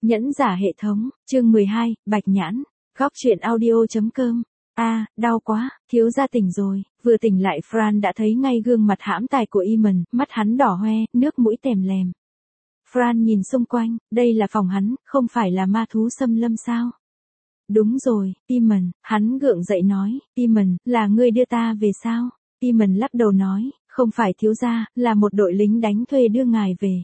Nhẫn giả hệ thống, chương 12, Bạch Nhãn, góc truyện audio.com. Đau quá, thiếu gia tỉnh rồi. Vừa tỉnh lại Fran đã thấy ngay gương mặt hãm tài của Eamon, mắt hắn đỏ hoe, nước mũi tèm lèm. Fran nhìn xung quanh, đây là phòng hắn, không phải là ma thú xâm lâm sao? Đúng rồi, Eamon, hắn gượng dậy nói, Eamon, là ngươi đưa ta về sao? Eamon lắc đầu nói, không phải thiếu gia, là một đội lính đánh thuê đưa ngài về.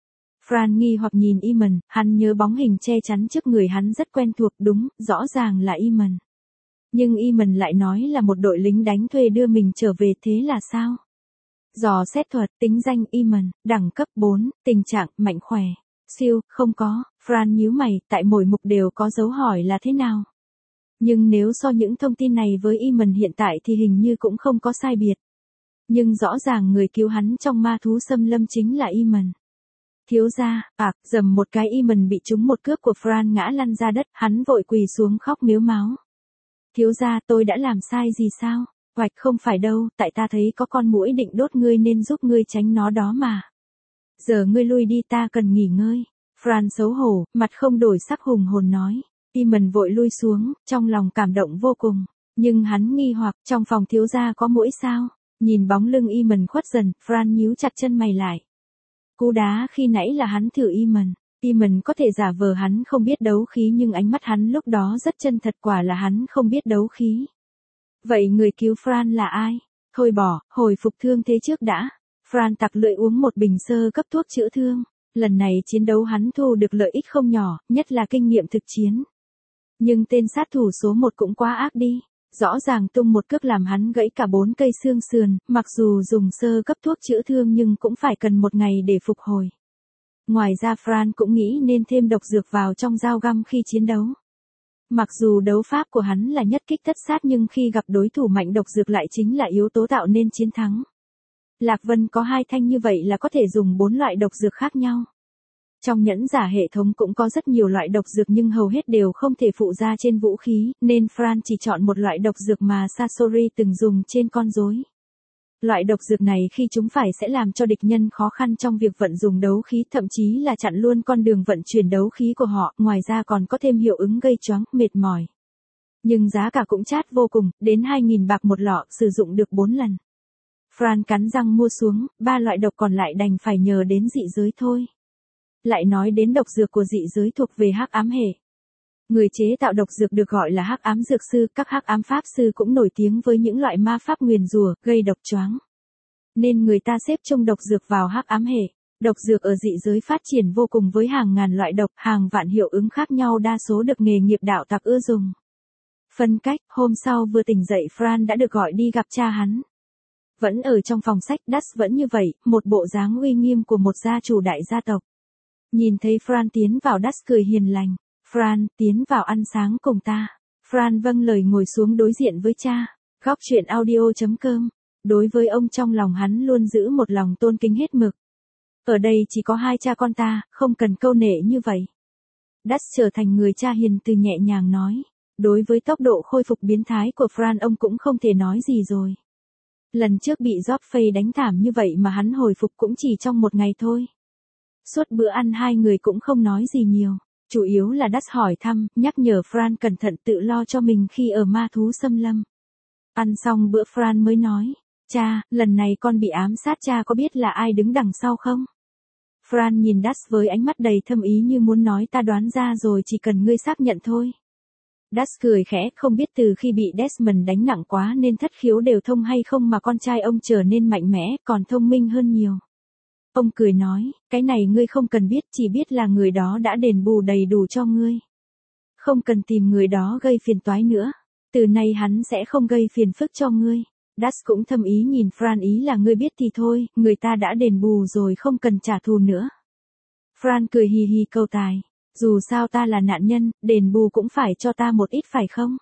Fran nghi hoặc nhìn Eamon, hắn nhớ bóng hình che chắn trước người hắn rất quen thuộc, đúng, rõ ràng là Eamon. Nhưng Eamon lại nói là một đội lính đánh thuê đưa mình trở về, thế là sao? Dò xét thuật, tính danh Eamon, đẳng cấp 4, tình trạng, mạnh khỏe. Siêu, không có. Fran nhíu mày, tại mỗi mục đều có dấu hỏi là thế nào? Nhưng nếu so những thông tin này với Eamon hiện tại thì hình như cũng không có sai biệt. Nhưng rõ ràng người cứu hắn trong ma thú xâm lâm chính là Eamon. Thiếu gia, dầm một cái Eamon bị trúng một cước của Fran ngã lăn ra đất, hắn vội quỳ xuống khóc mếu máo. Thiếu gia, tôi đã làm sai gì sao? Hoạch, không phải đâu, tại ta thấy có con muỗi định đốt ngươi nên giúp ngươi tránh nó đó mà. Giờ ngươi lui đi, ta cần nghỉ ngơi. Fran xấu hổ, mặt không đổi sắc hùng hồn nói. Eamon vội lui xuống, trong lòng cảm động vô cùng. Nhưng hắn nghi hoặc, trong phòng thiếu gia có muỗi sao? Nhìn bóng lưng Eamon khuất dần, Fran nhíu chặt chân mày lại. Cú đá khi nãy là hắn thử Eamon. Eamon có thể giả vờ hắn không biết đấu khí nhưng ánh mắt hắn lúc đó rất chân thật, quả là hắn không biết đấu khí. Vậy người cứu Fran là ai? Thôi bỏ, hồi phục thương thế trước đã. Fran tặc lưỡi uống một bình sơ cấp thuốc chữa thương. Lần này chiến đấu hắn thu được lợi ích không nhỏ, nhất là kinh nghiệm thực chiến. Nhưng tên sát thủ số 1 cũng quá ác đi. Rõ ràng tung một cước làm hắn gãy cả 4 cây xương sườn, mặc dù dùng sơ cấp thuốc chữa thương nhưng cũng phải cần 1 ngày để phục hồi. Ngoài ra Fran cũng nghĩ nên thêm độc dược vào trong dao găm khi chiến đấu. Mặc dù đấu pháp của hắn là nhất kích tất sát nhưng khi gặp đối thủ mạnh độc dược lại chính là yếu tố tạo nên chiến thắng. Lạc Vân có 2 thanh như vậy là có thể dùng 4 loại độc dược khác nhau. Trong nhẫn giả hệ thống cũng có rất nhiều loại độc dược nhưng hầu hết đều không thể phụ ra trên vũ khí, nên Fran chỉ chọn một loại độc dược mà Sasori từng dùng trên con rối. Loại độc dược này khi chúng phải sẽ làm cho địch nhân khó khăn trong việc vận dụng đấu khí, thậm chí là chặn luôn con đường vận chuyển đấu khí của họ, ngoài ra còn có thêm hiệu ứng gây choáng, mệt mỏi. Nhưng giá cả cũng chát vô cùng, đến 2.000 bạc một lọ, sử dụng được 4 lần. Fran cắn răng mua xuống, 3 loại độc còn lại đành phải nhờ đến dị giới thôi. Lại nói đến độc dược của dị giới thuộc về hắc ám hệ. Người chế tạo độc dược được gọi là hắc ám dược sư, các hắc ám pháp sư cũng nổi tiếng với những loại ma pháp nguyền rủa, gây độc choáng. Nên người ta xếp chung độc dược vào hắc ám hệ. Độc dược ở dị giới phát triển vô cùng với hàng ngàn loại độc, hàng vạn hiệu ứng khác nhau, đa số được nghề nghiệp đạo tặc ưa dùng. Phân cách, hôm sau vừa tỉnh dậy Fran đã được gọi đi gặp cha hắn. Vẫn ở trong phòng sách, Dust vẫn như vậy, một bộ dáng uy nghiêm của một gia chủ đại gia tộc. Nhìn thấy Fran tiến vào, Dust cười hiền lành. Fran, tiến vào ăn sáng cùng ta. Fran vâng lời ngồi xuống đối diện với cha. Góc truyện audio.com. Đối với ông trong lòng hắn luôn giữ một lòng tôn kính hết mực. Ở đây chỉ có 2 cha con ta, không cần câu nệ như vậy. Dust trở thành người cha hiền từ nhẹ nhàng nói. Đối với tốc độ khôi phục biến thái của Fran ông cũng không thể nói gì rồi. Lần trước bị Joffrey đánh thảm như vậy mà hắn hồi phục cũng chỉ trong 1 ngày thôi. Suốt bữa ăn 2 người cũng không nói gì nhiều. Chủ yếu là Dust hỏi thăm, nhắc nhở Fran cẩn thận tự lo cho mình khi ở ma thú xâm lâm. Ăn xong bữa Fran mới nói, cha, lần này con bị ám sát, cha có biết là ai đứng đằng sau không? Fran nhìn Dust với ánh mắt đầy thâm ý như muốn nói, ta đoán ra rồi, chỉ cần ngươi xác nhận thôi. Dust cười khẽ, không biết từ khi bị Desmond đánh nặng quá nên thất khiếu đều thông hay không mà con trai ông trở nên mạnh mẽ, còn thông minh hơn nhiều. Ông cười nói, cái này ngươi không cần biết, chỉ biết là người đó đã đền bù đầy đủ cho ngươi. Không cần tìm người đó gây phiền toái nữa. Từ nay hắn sẽ không gây phiền phức cho ngươi. Dust cũng thầm ý nhìn Fran, ý là ngươi biết thì thôi, người ta đã đền bù rồi, không cần trả thù nữa. Fran cười hì hì câu tài. Dù sao ta là nạn nhân, đền bù cũng phải cho ta một ít phải không?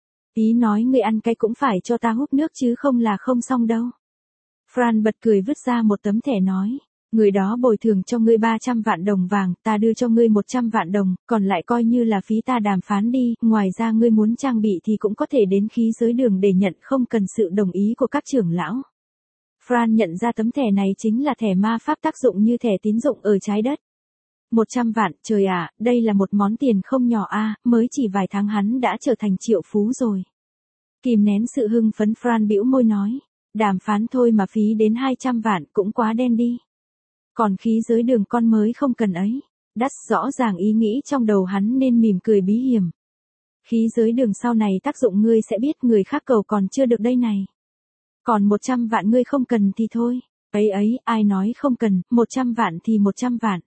Ý nói ngươi ăn cái cũng phải cho ta húp nước chứ không là không xong đâu. Fran bật cười vứt ra một tấm thẻ nói. Người đó bồi thường cho ngươi 300 vạn đồng vàng, ta đưa cho ngươi 100 vạn đồng, còn lại coi như là phí ta đàm phán đi, ngoài ra ngươi muốn trang bị thì cũng có thể đến khí giới đường để nhận, không cần sự đồng ý của các trưởng lão. Fran nhận ra tấm thẻ này chính là thẻ ma pháp tác dụng như thẻ tín dụng ở trái đất. 100 vạn, trời ạ, đây là một món tiền không nhỏ a, mới chỉ vài tháng hắn đã trở thành triệu phú rồi. Kìm nén sự hưng phấn Fran bĩu môi nói, đàm phán thôi mà phí đến 200 vạn cũng quá đen đi. Còn khí giới đường con mới không cần ấy. Đắt rõ ràng ý nghĩ trong đầu hắn nên mỉm cười bí hiểm. Khí giới đường sau này tác dụng ngươi sẽ biết, người khác cầu còn chưa được đây này. Còn 100 vạn ngươi không cần thì thôi. Ấy, ai nói không cần, 100 vạn thì 100 vạn.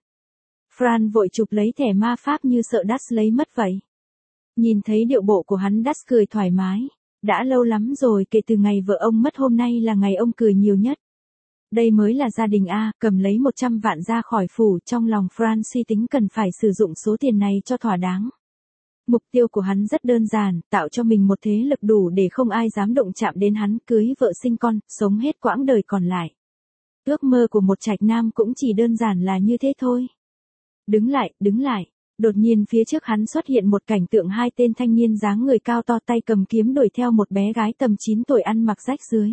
Fran vội chụp lấy thẻ ma pháp như sợ Đắt lấy mất vậy. Nhìn thấy điệu bộ của hắn, Đắt cười thoải mái. Đã lâu lắm rồi, kể từ ngày vợ ông mất, hôm nay là ngày ông cười nhiều nhất. Đây mới là gia đình a, cầm lấy 100 vạn ra khỏi phủ, trong lòng Fran suy tính cần phải sử dụng số tiền này cho thỏa đáng. Mục tiêu của hắn rất đơn giản, tạo cho mình một thế lực đủ để không ai dám động chạm đến hắn, cưới vợ sinh con, sống hết quãng đời còn lại. Ước mơ của một trạch nam cũng chỉ đơn giản là như thế thôi. Đứng lại. Đột nhiên phía trước hắn xuất hiện một cảnh tượng, hai tên thanh niên dáng người cao to tay cầm kiếm đuổi theo một bé gái tầm 9 tuổi ăn mặc rách rưới.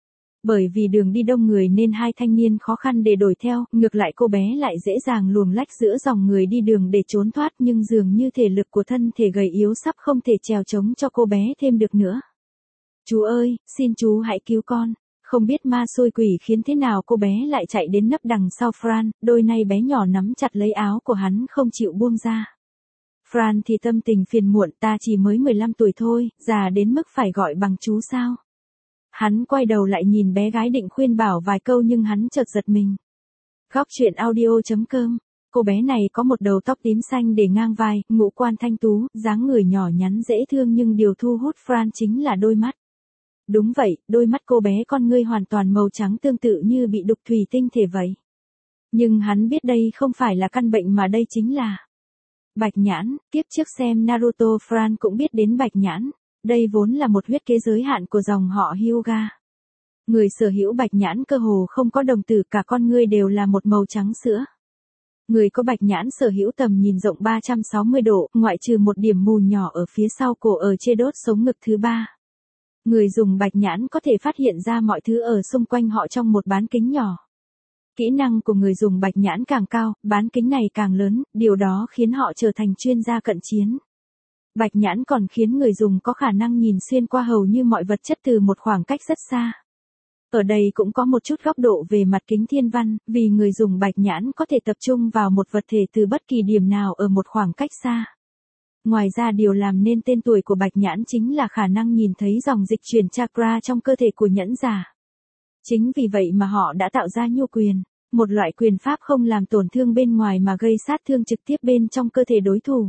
Bởi vì đường đi đông người nên hai thanh niên khó khăn để đuổi theo, ngược lại cô bé lại dễ dàng luồn lách giữa dòng người đi đường để trốn thoát, nhưng dường như thể lực của thân thể gầy yếu sắp không thể trèo trống cho cô bé thêm được nữa. Chú ơi, xin chú hãy cứu con. Không biết ma xui quỷ khiến thế nào cô bé lại chạy đến nấp đằng sau Fran, đôi nay bé nhỏ nắm chặt lấy áo của hắn không chịu buông ra. Fran thì tâm tình phiền muộn, ta chỉ mới 15 tuổi thôi, già đến mức phải gọi bằng chú sao. Hắn quay đầu lại nhìn bé gái định khuyên bảo vài câu nhưng hắn chợt giật mình. Góc truyện audio.com. Cô bé này có một đầu tóc tím xanh để ngang vai, ngũ quan thanh tú, dáng người nhỏ nhắn dễ thương, nhưng điều thu hút Fran chính là đôi mắt. Đúng vậy, đôi mắt cô bé con ngươi hoàn toàn màu trắng tương tự như bị đục thủy tinh thể vậy. Nhưng hắn biết đây không phải là căn bệnh mà đây chính là bạch nhãn. Tiếp trước xem Naruto, Fran cũng biết đến bạch nhãn. Đây vốn là một huyết kế giới hạn của dòng họ Hyuga. Người sở hữu bạch nhãn cơ hồ không có đồng tử, cả con ngươi đều là một màu trắng sữa. Người có bạch nhãn sở hữu tầm nhìn rộng 360 độ, ngoại trừ một điểm mù nhỏ ở phía sau cổ ở trên đốt sống ngực thứ ba. Người dùng bạch nhãn có thể phát hiện ra mọi thứ ở xung quanh họ trong một bán kính nhỏ. Kỹ năng của người dùng bạch nhãn càng cao, bán kính này càng lớn, điều đó khiến họ trở thành chuyên gia cận chiến. Bạch nhãn còn khiến người dùng có khả năng nhìn xuyên qua hầu như mọi vật chất từ một khoảng cách rất xa. Ở đây cũng có một chút góc độ về mặt kính thiên văn, vì người dùng bạch nhãn có thể tập trung vào một vật thể từ bất kỳ điểm nào ở một khoảng cách xa. Ngoài ra điều làm nên tên tuổi của bạch nhãn chính là khả năng nhìn thấy dòng dịch chuyển chakra trong cơ thể của nhẫn giả. Chính vì vậy mà họ đã tạo ra nhu quyền, một loại quyền pháp không làm tổn thương bên ngoài mà gây sát thương trực tiếp bên trong cơ thể đối thủ.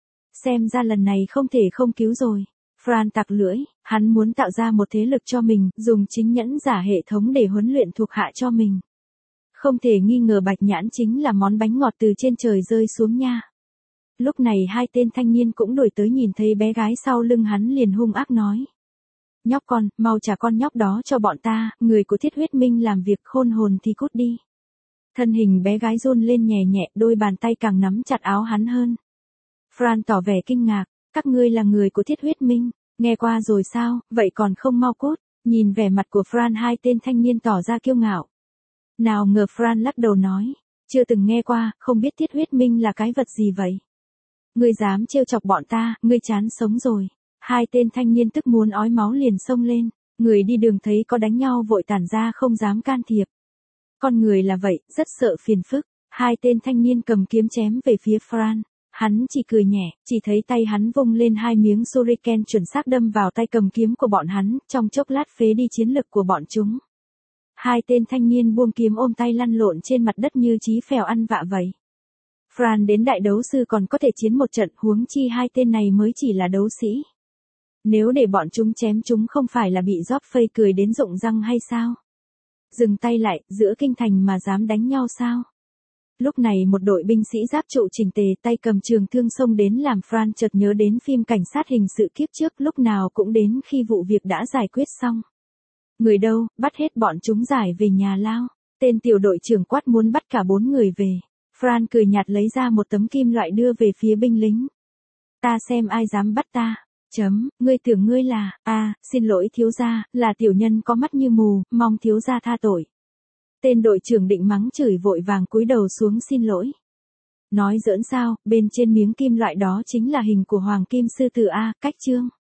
Xem ra lần này không thể không cứu rồi. Fran tặc lưỡi, hắn muốn tạo ra một thế lực cho mình, dùng chính nhẫn giả hệ thống để huấn luyện thuộc hạ cho mình. Không thể nghi ngờ bạch nhãn chính là món bánh ngọt từ trên trời rơi xuống nha. Lúc này hai tên thanh niên cũng đuổi tới, nhìn thấy bé gái sau lưng hắn liền hung ác nói. Nhóc con, mau trả con nhóc đó cho bọn ta, người của Thiết Huyết Minh làm việc khôn hồn thì cút đi. Thân hình bé gái run lên nhẹ nhẹ, đôi bàn tay càng nắm chặt áo hắn hơn. Fran tỏ vẻ kinh ngạc, các ngươi là người của Thiết Huyết Minh, nghe qua rồi sao, vậy còn không mau cút. Nhìn vẻ mặt của Fran, hai tên thanh niên tỏ ra kiêu ngạo. Nào ngờ Fran lắc đầu nói, chưa từng nghe qua, không biết Thiết Huyết Minh là cái vật gì vậy. Ngươi dám trêu chọc bọn ta, ngươi chán sống rồi. Hai tên thanh niên tức muốn ói máu liền xông lên, người đi đường thấy có đánh nhau vội tản ra không dám can thiệp. Con người là vậy, rất sợ phiền phức. Hai tên thanh niên cầm kiếm chém về phía Fran. Hắn chỉ cười nhẹ, chỉ thấy tay hắn vung lên hai miếng shuriken chuẩn xác đâm vào tay cầm kiếm của bọn hắn, trong chốc lát phế đi chiến lực của bọn chúng. Hai tên thanh niên buông kiếm ôm tay lăn lộn trên mặt đất như chí phèo ăn vạ vậy. Fran đến đại đấu sư còn có thể chiến một trận, huống chi hai tên này mới chỉ là đấu sĩ. Nếu để bọn chúng chém chúng không phải là bị Joffrey cười đến rụng răng hay sao? Dừng tay lại, giữa kinh thành mà dám đánh nhau sao? Lúc này một đội binh sĩ giáp trụ chỉnh tề tay cầm trường thương xông đến, làm Fran chợt nhớ đến phim cảnh sát hình sự kiếp trước, lúc nào cũng đến khi vụ việc đã giải quyết xong. Người đâu, bắt hết bọn chúng giải về nhà lao. Tên tiểu đội trưởng quát muốn bắt cả 4 người về. Fran cười nhạt lấy ra một tấm kim loại đưa về phía binh lính. Ta xem ai dám bắt ta. Ngươi tưởng ngươi là, xin lỗi thiếu gia, là tiểu nhân có mắt như mù, mong thiếu gia tha tội. Tên đội trưởng định mắng chửi vội vàng cúi đầu xuống xin lỗi. Nói giỡn sao, bên trên miếng kim loại đó chính là hình của Hoàng Kim Sư Tử A, cách chương.